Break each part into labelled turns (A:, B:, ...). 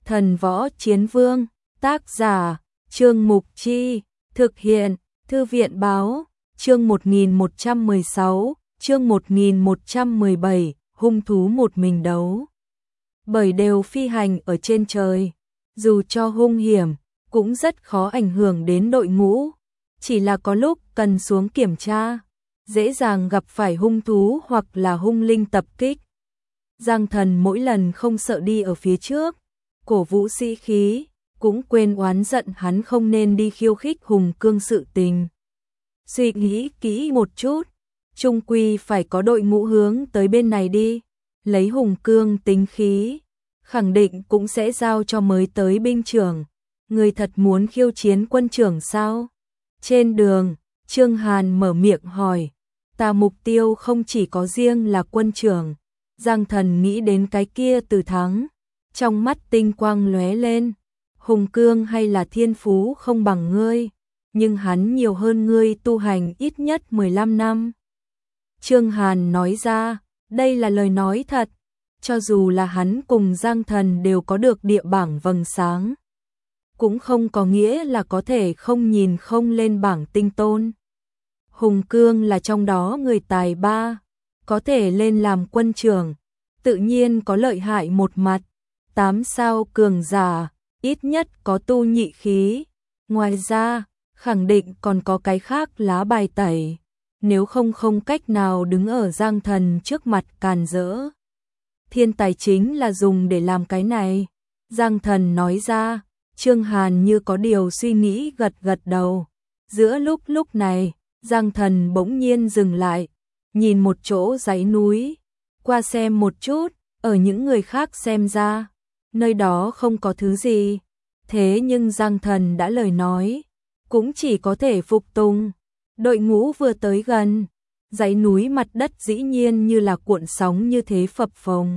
A: Thần võ chiến vương, tác giả, Trương Mục Chi, thực hiện, Thư viện báo, chương 1116, chương 1117, hung thú một mình đấu. Bởi đều phi hành ở trên trời, dù cho hung hiểm, cũng rất khó ảnh hưởng đến đội ngũ, chỉ là có lúc cần xuống kiểm tra, dễ dàng gặp phải hung thú hoặc là hung linh tập kích. Giang Thần mỗi lần không sợ đi ở phía trước, cổ vũ sĩ khí, cũng quên oán giận hắn không nên đi khiêu khích Hùng Cương sự tình. Suy nghĩ kỹ một chút, chung quy phải có đội ngũ hướng tới bên này đi, lấy Hùng Cương tính khí, khẳng định cũng sẽ giao cho mới tới binh trưởng. Người thật muốn khiêu chiến quân trưởng sao? Trên đường, Trương Hàn mở miệng hỏi, ta mục tiêu không chỉ có riêng là quân trưởng. Giang Thần nghĩ đến cái kia Từ Thắng, trong mắt tinh quang lóe lên, Hùng Cương hay là thiên phú không bằng ngươi, nhưng hắn nhiều hơn ngươi tu hành ít nhất 15 năm. Trương Hàn nói ra, đây là lời nói thật, cho dù là hắn cùng Giang Thần đều có được địa bảng vầng sáng, cũng không có nghĩa là có thể không nhìn không lên bảng tinh tôn. Hùng Cương là trong đó người tài ba, có thể lên làm quân trưởng, tự nhiên có lợi hại một mặt, 8 sao cường giả, ít nhất có tu nhị khí, ngoài ra, khẳng định còn có cái khác lá bài tẩy, nếu không cách nào đứng ở Giang Thần trước mặt càn rỡ. Thiên tài chính là dùng để làm cái này, Giang Thần nói ra. Trương Hàn như có điều suy nghĩ gật đầu. Giữa lúc này, Giang Thần bỗng nhiên dừng lại, nhìn một chỗ dãy núi, qua xem một chút, ở những người khác xem ra, nơi đó không có thứ gì. Thế nhưng Giang Thần đã lời nói, cũng chỉ có thể phục tùng. Đội ngũ vừa tới gần, dãy núi mặt đất dĩ nhiên như là cuộn sóng như thế phập phồng.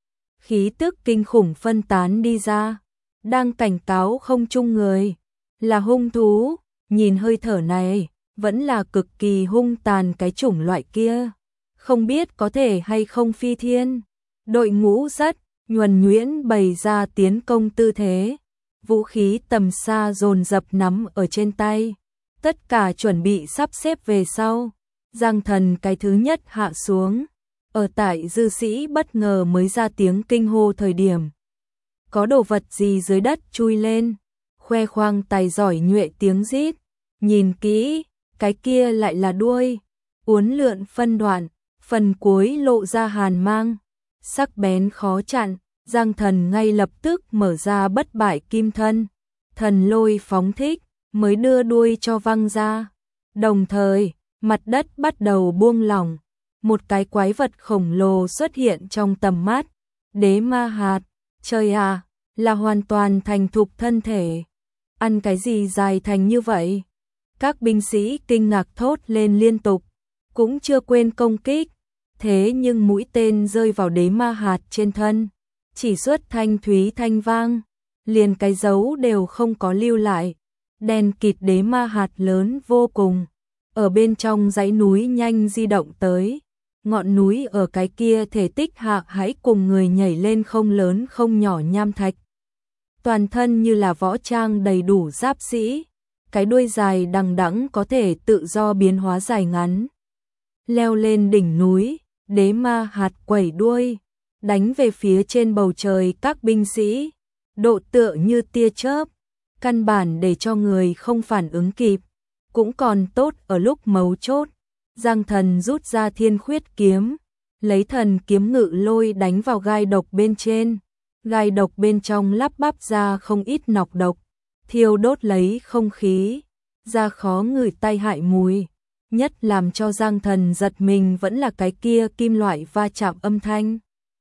A: Khí tức kinh khủng phân tán đi ra, đang cảnh cáo không chung người, là hung thú, nhìn hơi thở này, vẫn là cực kỳ hung tàn cái chủng loại kia, không biết có thể hay không phi thiên. Đội ngũ rất nhuần nhuyễn bày ra tiến công tư thế, vũ khí tầm xa dồn dập nắm ở trên tay, tất cả chuẩn bị sắp xếp về sau. Giang Thần cái thứ nhất hạ xuống, ở tại dư sĩ bất ngờ mới ra tiếng kinh hô thời điểm. Có đồ vật gì dưới đất chui lên, khoe khoang tài giỏi nhuệ tiếng rít, nhìn kỹ, cái kia lại là đuôi, uốn lượn phân đoạn, phần cuối lộ ra hàn mang, sắc bén khó chặn. Giang Thần ngay lập tức mở ra bất bại kim thân, thần lôi phóng thích, mới đưa đuôi cho văng ra. Đồng thời, mặt đất bắt đầu buông lỏng, một cái quái vật khổng lồ xuất hiện trong tầm mắt, đế ma hạt. Trời à, là hoàn toàn thành thục thân thể. Ăn cái gì dài thành như vậy? Các binh sĩ kinh ngạc thốt lên liên tục, cũng chưa quên công kích. Thế nhưng mũi tên rơi vào đế ma hạt trên thân, chỉ xuất thanh thúy thanh vang, liền cái dấu đều không có lưu lại. Đen kịt đế ma hạt lớn vô cùng, ở bên trong dãy núi nhanh di động tới. Ngọn núi ở cái kia thể tích hạ hãy cùng người nhảy lên không lớn không nhỏ nham thạch. Toàn thân như là võ trang đầy đủ giáp sĩ, cái đuôi dài đằng đẵng có thể tự do biến hóa dài ngắn. Leo lên đỉnh núi, đế ma hạt quẩy đuôi, đánh về phía trên bầu trời các binh sĩ, độ tựa như tia chớp, căn bản để cho người không phản ứng kịp, cũng còn tốt ở lúc mấu chốt. Giang Thần rút ra thiên khuyết kiếm, lấy thần kiếm ngự lôi đánh vào gai độc bên trên. Gai độc bên trong lắp bắp ra không ít nọc độc, thiêu đốt lấy không khí, ra khó ngửi tai hại mùi. Nhất làm cho Giang Thần giật mình vẫn là cái kia kim loại va chạm âm thanh.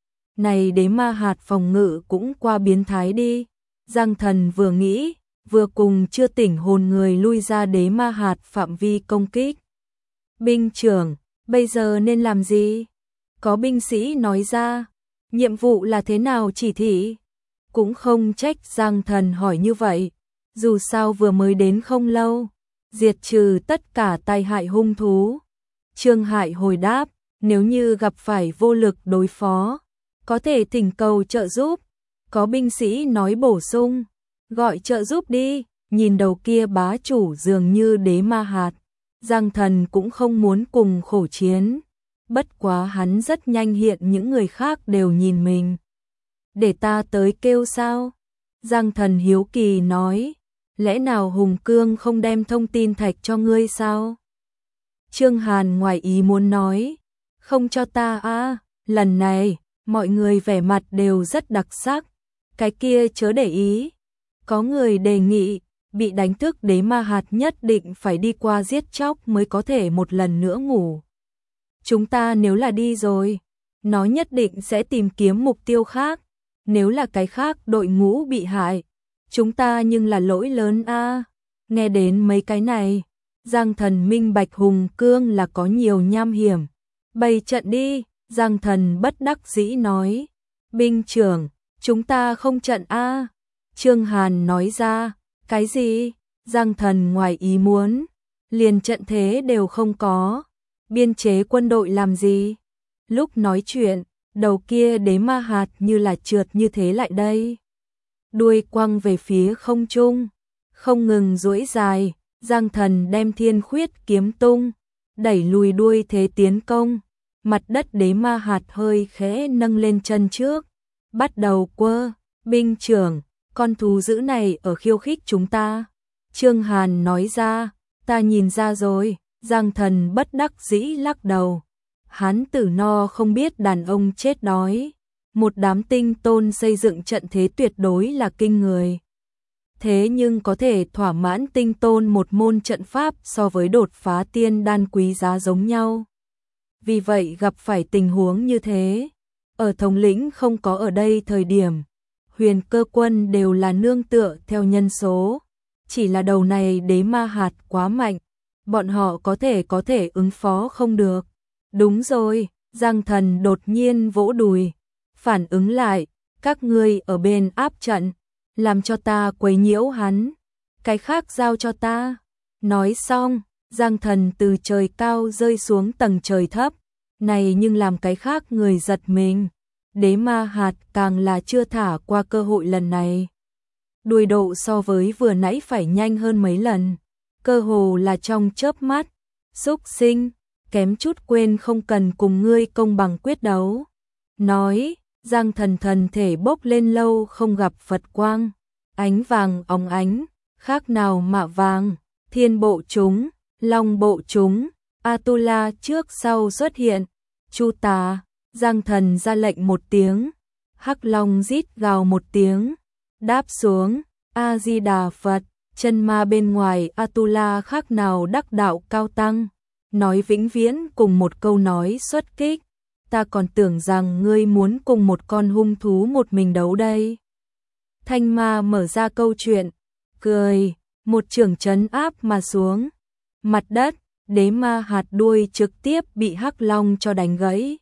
A: Này đế ma hạt phòng ngự cũng qua biến thái đi. Giang Thần vừa nghĩ, vừa cùng chưa tỉnh hồn người lui ra đế ma hạt phạm vi công kích. Binh trưởng, bây giờ nên làm gì? Có binh sĩ nói ra, nhiệm vụ là thế nào chỉ thị? Cũng không trách Giang Thần hỏi như vậy, dù sao vừa mới đến không lâu, diệt trừ tất cả tai hại hung thú. Trương Hải hồi đáp, nếu như gặp phải vô lực đối phó, có thể thỉnh cầu trợ giúp, Có binh sĩ nói bổ sung, gọi trợ giúp đi, nhìn đầu kia bá chủ dường như Đế Ma Hạt. Giang Thần cũng không muốn cùng khổ chiến, bất quá hắn rất nhanh hiện những người khác đều nhìn mình. Để ta tới kêu sao? Giang Thần hiếu kỳ nói, lẽ nào Hùng Cương không đem thông tin thạch cho ngươi sao? Trương Hàn ngoài ý muốn nói, không cho ta à, lần này, mọi người vẻ mặt đều rất đặc sắc, cái kia chớ để ý. Có người đề nghị, bị đánh thức Đế Ma Hạt nhất định phải đi qua giết chóc mới có thể một lần nữa ngủ. Chúng ta nếu là đi rồi, nó nhất định sẽ tìm kiếm mục tiêu khác, nếu là cái khác đội ngũ bị hại, chúng ta nhưng là lỗi lớn a. Nghe đến mấy cái này, Giang Thần minh bạch Hùng Cương là có nhiều nham hiểm. Bày trận đi, Giang Thần bất đắc dĩ nói. Binh trưởng, chúng ta không trận a. Trương Hàn nói ra, cái gì? Giang Thần ngoài ý muốn, liền trận thế đều không có. Biên chế quân đội làm gì? Lúc nói chuyện, đầu kia Đế Ma Hạt như là trượt như thế lại đây. Đuôi quăng về phía không trung, không ngừng duỗi dài, Giang Thần đem Thiên Khuyết kiếm tung, đẩy lùi đuôi thế tiến công. Mặt đất Đế Ma Hạt hơi khẽ nâng lên chân trước, bắt đầu quơ, binh trưởng, con thú dữ này ở khiêu khích chúng ta. Trương Hàn nói ra, ta nhìn ra rồi. Giang Thần bất đắc dĩ lắc đầu. Hắn tử no không biết đàn ông chết đói. Một đám tinh tôn xây dựng trận thế tuyệt đối là kinh người. Thế nhưng có thể thỏa mãn tinh tôn một môn trận pháp so với đột phá tiên đan quý giá giống nhau. Vì vậy gặp phải tình huống như thế, ở thống lĩnh không có ở đây thời điểm, Huyền Cơ quân đều là nương tựa theo nhân số. Chỉ là đầu này Đế Ma Hạt quá mạnh, bọn họ có thể ứng phó không được. Đúng rồi, Giang Thần đột nhiên vỗ đùi, phản ứng lại, các ngươi ở bên áp trận, làm cho ta quấy nhiễu hắn, cái khác giao cho ta. Nói xong, Giang Thần từ trời cao rơi xuống tầng trời thấp, này nhưng làm cái khác người giật mình. Đế Ma Hạt càng là chưa thả qua cơ hội lần này. Đuôi độ so với vừa nãy phải nhanh hơn mấy lần, cơ hồ là trong chớp mắt. Xúc sinh, kém chút quên không cần cùng ngươi công bằng quyết đấu. Nói, Giang Thần thần thể bốc lên lâu không gặp Phật quang, ánh vàng óng ánh, khác nào mạ vàng, thiên bộ chúng, long bộ chúng, Atula trước sau xuất hiện, Chu Tà, Giang Thần ra lệnh một tiếng, Hắc Long rít gào một tiếng, đáp xuống, A Di Đà Phật, chân ma bên ngoài Atula khác nào đắc đạo cao tăng, nói vĩnh viễn cùng một câu nói xuất kích. Ta còn tưởng rằng ngươi muốn cùng một con hung thú một mình đấu đây. Thanh ma mở ra câu chuyện, cười, một chưởng trấn áp mà xuống. Mặt đất, Đế Ma Hạt đuôi trực tiếp bị Hắc Long cho đánh gãy.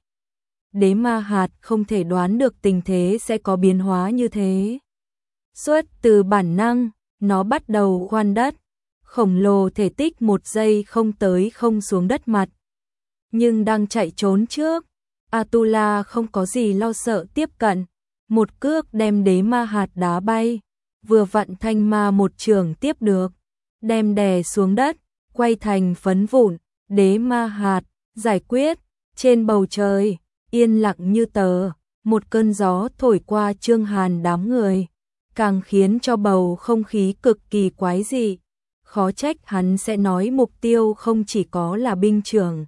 A: Đế Ma Hạt không thể đoán được tình thế sẽ có biến hóa như thế. Xuất từ bản năng, nó bắt đầu khoan đất, khổng lồ thể tích một giây không tới không xuống đất mặt. Nhưng đang chạy trốn trước, Atula không có gì lo sợ tiếp cận, một cước đem Đế Ma Hạt đá bay, vừa vặn thanh ma một trường tiếp được, đem đè xuống đất, quay thành phấn vụn. Đế Ma Hạt giải quyết. Trên bầu trời yên lặng như tờ, một cơn gió thổi qua Trương Hàn đám người, càng khiến cho bầu không khí cực kỳ quái dị. Khó trách hắn sẽ nói mục tiêu không chỉ có là binh trưởng.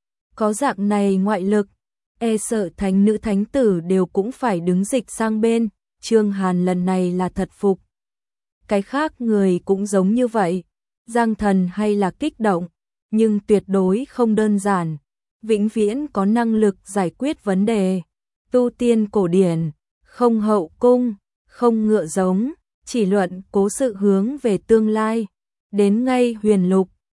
A: Có dạng này ngoại lực, e sợ thánh nữ thánh tử đều cũng phải đứng dịch sang bên. Trương Hàn lần này là thật phục. Cái khác người cũng giống như vậy. Giang Thần hay là kích động, nhưng tuyệt đối không đơn giản. Vĩnh viễn có năng lực giải quyết vấn đề. Tu tiên cổ điển, không hậu cung, không ngựa giống, chỉ luận cố sự hướng về tương lai. Đến ngay huyền lục,